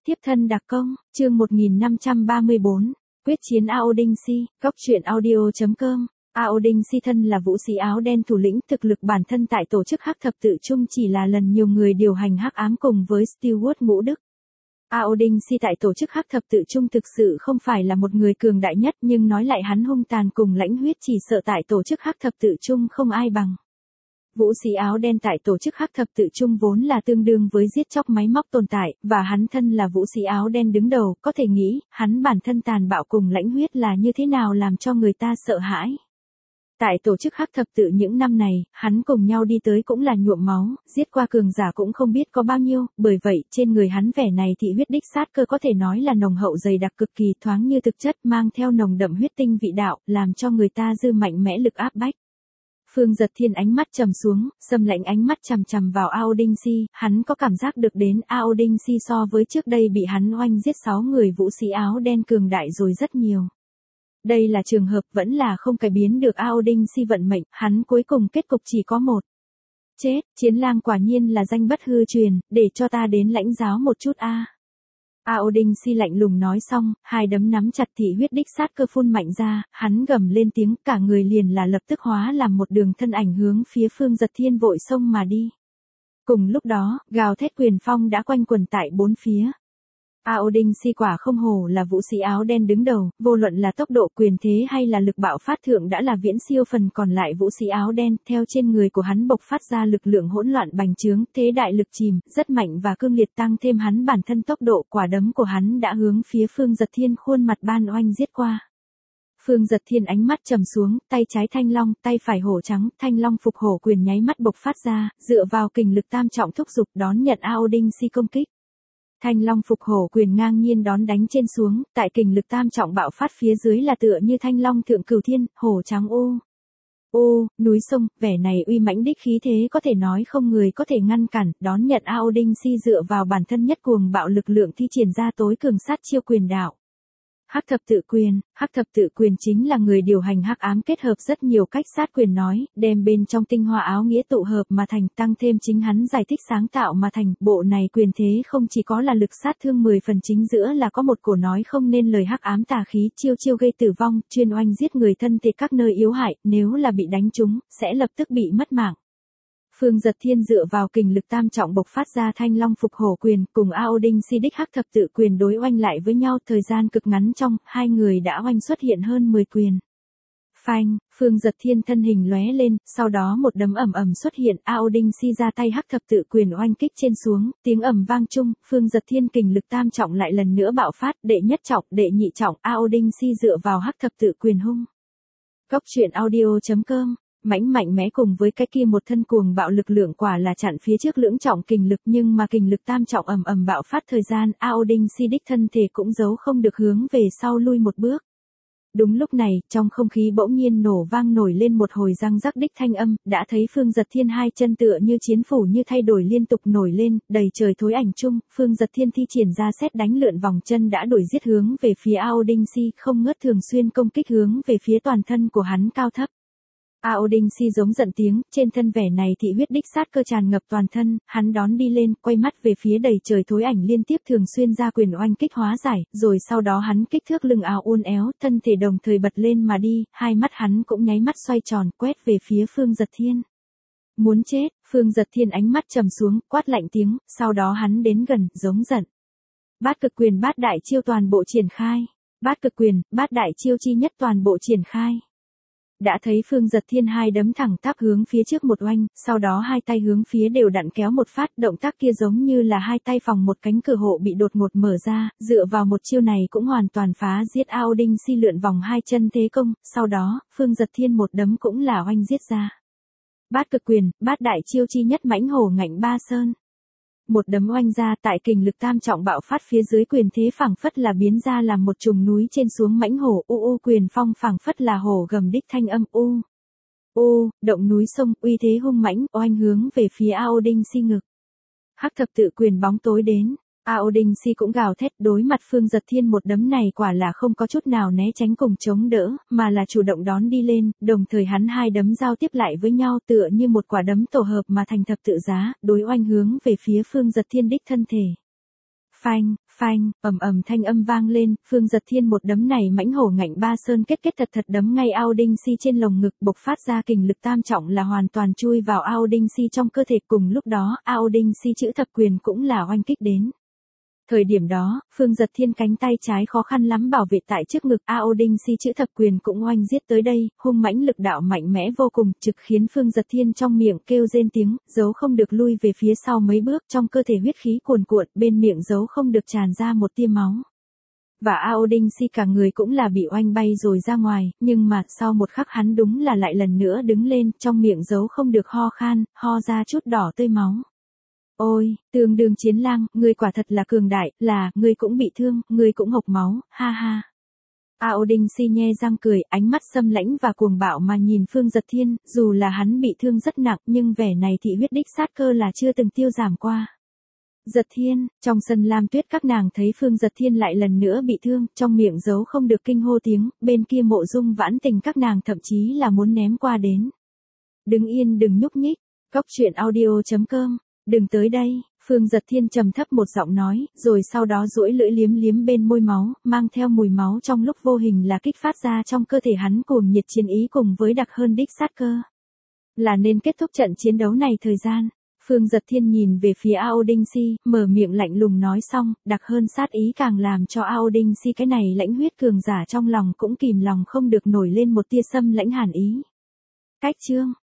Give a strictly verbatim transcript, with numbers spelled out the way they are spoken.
Tiếp thân đặc công, chương một nghìn năm trăm ba mươi bốn, quyết chiến Ao Đinh Si, góc truyện audio chấm com. Ao Đinh Si thân là vũ sĩ áo đen thủ lĩnh, thực lực bản thân tại tổ chức Hắc Thập Tự Chung chỉ là lần nhiều người điều hành hắc ám cùng với Stewart Ngũ Đức. Ao Đinh Si tại tổ chức Hắc Thập Tự Chung thực sự không phải là một người cường đại nhất, nhưng nói lại hắn hung tàn cùng lãnh huyết chỉ sợ tại tổ chức Hắc Thập Tự Chung không ai bằng. Vũ sĩ áo đen tại tổ chức Hắc Thập Tự Chung vốn là tương đương với giết chóc máy móc tồn tại, và hắn thân là vũ sĩ áo đen đứng đầu, có thể nghĩ, hắn bản thân tàn bạo cùng lãnh huyết là như thế nào làm cho người ta sợ hãi. Tại tổ chức Hắc Thập Tự những năm này, hắn cùng nhau đi tới cũng là nhuộm máu, giết qua cường giả cũng không biết có bao nhiêu, bởi vậy trên người hắn vẻ này thị huyết đích sát cơ có thể nói là nồng hậu dày đặc cực kỳ, thoáng như thực chất, mang theo nồng đậm huyết tinh vị đạo, làm cho người ta dư mạnh mẽ lực áp bách. Phương Giật Thiên ánh mắt trầm xuống, sầm lạnh ánh mắt chằm chằm vào Ao Đinh Si, hắn có cảm giác được đến Ao Đinh Si so với trước đây bị hắn oanh giết sáu người vũ sĩ áo đen cường đại rồi rất nhiều. Đây là trường hợp vẫn là không cải biến được Ao Đinh Si vận mệnh, hắn cuối cùng kết cục chỉ có một. Chết, Chiến Lang quả nhiên là danh bất hư truyền, để cho ta đến lãnh giáo một chút a. À. Ao Đinh Si lạnh lùng nói xong, hai đấm nắm chặt thị huyết đích sát cơ phun mạnh ra, hắn gầm lên tiếng, cả người liền là lập tức hóa làm một đường thân ảnh hướng phía Phương Giật Thiên vội xông mà đi. Cùng lúc đó, gào thét quyền phong đã quanh quẩn tại bốn phía. Ao Đinh Si quả không hổ là vũ sĩ áo đen đứng đầu, vô luận là tốc độ, quyền thế hay là lực bạo phát thượng đã là viễn siêu phần còn lại vũ sĩ áo đen, theo trên người của hắn bộc phát ra lực lượng hỗn loạn bành trướng, thế đại lực chìm, rất mạnh và cương liệt, tăng thêm hắn bản thân tốc độ, quả đấm của hắn đã hướng phía Phương Giật Thiên khuôn mặt ban oanh giết qua. Phương Giật Thiên ánh mắt trầm xuống, tay trái thanh long, tay phải hổ trắng, thanh long phục hổ quyền nháy mắt bộc phát ra, dựa vào kình lực tam trọng thúc giục đón nhận Ao Đinh Si công kích. Thanh long phục hổ quyền ngang nhiên đón đánh trên xuống, tại kình lực tam trọng bạo phát phía dưới là tựa như thanh long thượng cửu thiên, hổ trắng ô. Ô, núi sông, vẻ này uy mãnh đích khí thế có thể nói không người có thể ngăn cản, đón nhận Ao Đinh Si dựa vào bản thân nhất cuồng bạo lực lượng thi triển ra tối cường sát chiêu quyền đạo. Hắc thập tự quyền, hắc thập tự quyền chính là người điều hành hắc ám kết hợp rất nhiều cách sát quyền nói, đem bên trong tinh hoa áo nghĩa tụ hợp mà thành, tăng thêm chính hắn giải thích sáng tạo mà thành, bộ này quyền thế không chỉ có là lực sát thương mười phần, chính giữa là có một cổ nói không nên lời hắc ám tà khí, chiêu chiêu gây tử vong, chuyên oanh giết người thân thể các nơi yếu hại, nếu là bị đánh trúng, sẽ lập tức bị mất mạng. Phương Giật Thiên dựa vào kình lực tam trọng bộc phát ra thanh long phục hổ quyền, cùng Ao Đinh Si đích hắc thập tự quyền đối oanh lại với nhau, thời gian cực ngắn trong, hai người đã oanh xuất hiện hơn mười quyền. Phanh, Phương Giật Thiên thân hình lóe lên, sau đó một đấm ầm ầm xuất hiện, Ao Đinh Si ra tay hắc thập tự quyền oanh kích trên xuống, tiếng ầm vang chung, Phương Giật Thiên kình lực tam trọng lại lần nữa bạo phát, đệ nhất trọng, đệ nhị trọng, Ao Đinh Si dựa vào hắc thập tự quyền hung. Góc truyện audio chấm com. Mãnh mạnh mẽ cùng với cái kia một thân cuồng bạo lực lượng quả là chặn phía trước lưỡng trọng kình lực, nhưng mà kình lực tam trọng ầm ầm bạo phát thời gian, Ao Đinh Si đích thân thể cũng giấu không được hướng về sau lui một bước. Đúng lúc này, trong không khí bỗng nhiên nổ vang nổi lên một hồi răng rắc đích thanh âm, đã thấy Phương Giật Thiên hai chân tựa như chiến phủ như thay đổi liên tục nổi lên, đầy trời thối ảnh chung, Phương Giật Thiên thi triển ra sét đánh lượn vòng chân đã đuổi giết hướng về phía Ao Đinh Si, không ngớt thường xuyên công kích hướng về phía toàn thân của hắn cao thấp. Ao Đinh Si giống giận tiếng, trên thân vẻ này thị huyết đích sát cơ tràn ngập toàn thân, hắn đón đi lên, quay mắt về phía đầy trời thối ảnh liên tiếp thường xuyên ra quyền oanh kích hóa giải, rồi sau đó hắn kích thước lưng áo uốn éo, thân thể đồng thời bật lên mà đi, hai mắt hắn cũng nháy mắt xoay tròn, quét về phía Phương Giật Thiên. Muốn chết, Phương Giật Thiên ánh mắt trầm xuống, quát lạnh tiếng, sau đó hắn đến gần, giống giận. Bát cực quyền bát đại chiêu toàn bộ triển khai. Bát cực quyền, bát đại chiêu chi nhất toàn bộ triển khai. Đã thấy Phương Giật Thiên hai đấm thẳng tắp hướng phía trước một oanh, sau đó hai tay hướng phía đều đặn kéo một phát, động tác kia giống như là hai tay phòng một cánh cửa hộ bị đột ngột mở ra, dựa vào một chiêu này cũng hoàn toàn phá giết Ao Đinh Si lượn vòng hai chân thế công, sau đó, Phương Giật Thiên một đấm cũng là oanh giết ra. Bát cực quyền, bát đại chiêu chi nhất mãnh hổ ngạnh ba sơn. Một đấm oanh ra, tại kình lực tam trọng bạo phát phía dưới, quyền thế phảng phất là biến ra làm một chùm núi trên xuống mãnh hổ, u u quyền phong phảng phất là hổ gầm đích thanh âm, u u, động núi sông, uy thế hung mãnh, oanh hướng về phía Ao Đinh Si ngực. Hắc thập tự quyền bóng tối đến, Ao Đinh Si cũng gào thét, đối mặt Phương Giật Thiên một đấm này quả là không có chút nào né tránh cùng chống đỡ, mà là chủ động đón đi lên, đồng thời hắn hai đấm giao tiếp lại với nhau tựa như một quả đấm tổ hợp mà thành thập tự giá, đối oanh hướng về phía Phương Giật Thiên đích thân thể. Phanh, phanh, ầm ầm thanh âm vang lên, Phương Giật Thiên một đấm này mãnh hổ ngạnh ba sơn kết kết thật thật đấm ngay Ao Đinh Si trên lồng ngực, bộc phát ra kình lực tam trọng là hoàn toàn chui vào Ao Đinh Si trong cơ thể. Cùng lúc đó, Ao Đinh Si chữ thập quyền cũng là oanh kích đến. Thời điểm đó, Phương Giật Thiên cánh tay trái khó khăn lắm bảo vệ tại trước ngực, Ao Đinh Si chữ thập quyền cũng oanh giết tới đây, hung mãnh lực đạo mạnh mẽ vô cùng, trực khiến Phương Giật Thiên trong miệng kêu rên tiếng, giấu không được lui về phía sau mấy bước, trong cơ thể huyết khí cuồn cuộn, bên miệng giấu không được tràn ra một tia máu. Và Ao Đinh Si cả người cũng là bị oanh bay rồi ra ngoài, nhưng mà sau một khắc hắn đúng là lại lần nữa đứng lên, trong miệng giấu không được ho khan, ho ra chút đỏ tươi máu. Ôi, Tương Đương Chiến Lang, ngươi quả thật là cường đại, là, ngươi cũng bị thương, ngươi cũng hộc máu, ha ha. Ao Đinh Si nhe răng cười, ánh mắt xâm lãnh và cuồng bạo mà nhìn Phương Giật Thiên, dù là hắn bị thương rất nặng nhưng vẻ này thị huyết đích sát cơ là chưa từng tiêu giảm qua. Giật Thiên, trong sân Lam Tuyết các nàng thấy Phương Giật Thiên lại lần nữa bị thương, trong miệng giấu không được kinh hô tiếng, bên kia Mộ Dung Vãn Tình các nàng thậm chí là muốn ném qua đến. Đứng yên đừng nhúc nhích, cóc truyện audio chấm com. Đừng tới đây, Phương Giật Thiên trầm thấp một giọng nói, rồi sau đó duỗi lưỡi liếm liếm bên môi máu, mang theo mùi máu trong lúc vô hình là kích phát ra trong cơ thể hắn cuồng nhiệt chiến ý cùng với đặc hơn đích sát cơ. Là nên kết thúc trận chiến đấu này thời gian. Phương Giật Thiên nhìn về phía Ao Đinh Si, mở miệng lạnh lùng nói xong, đặc hơn sát ý càng làm cho Ao Đinh Si cái này lãnh huyết cường giả trong lòng cũng kìm lòng không được nổi lên một tia xâm lãnh hàn ý. Cách chương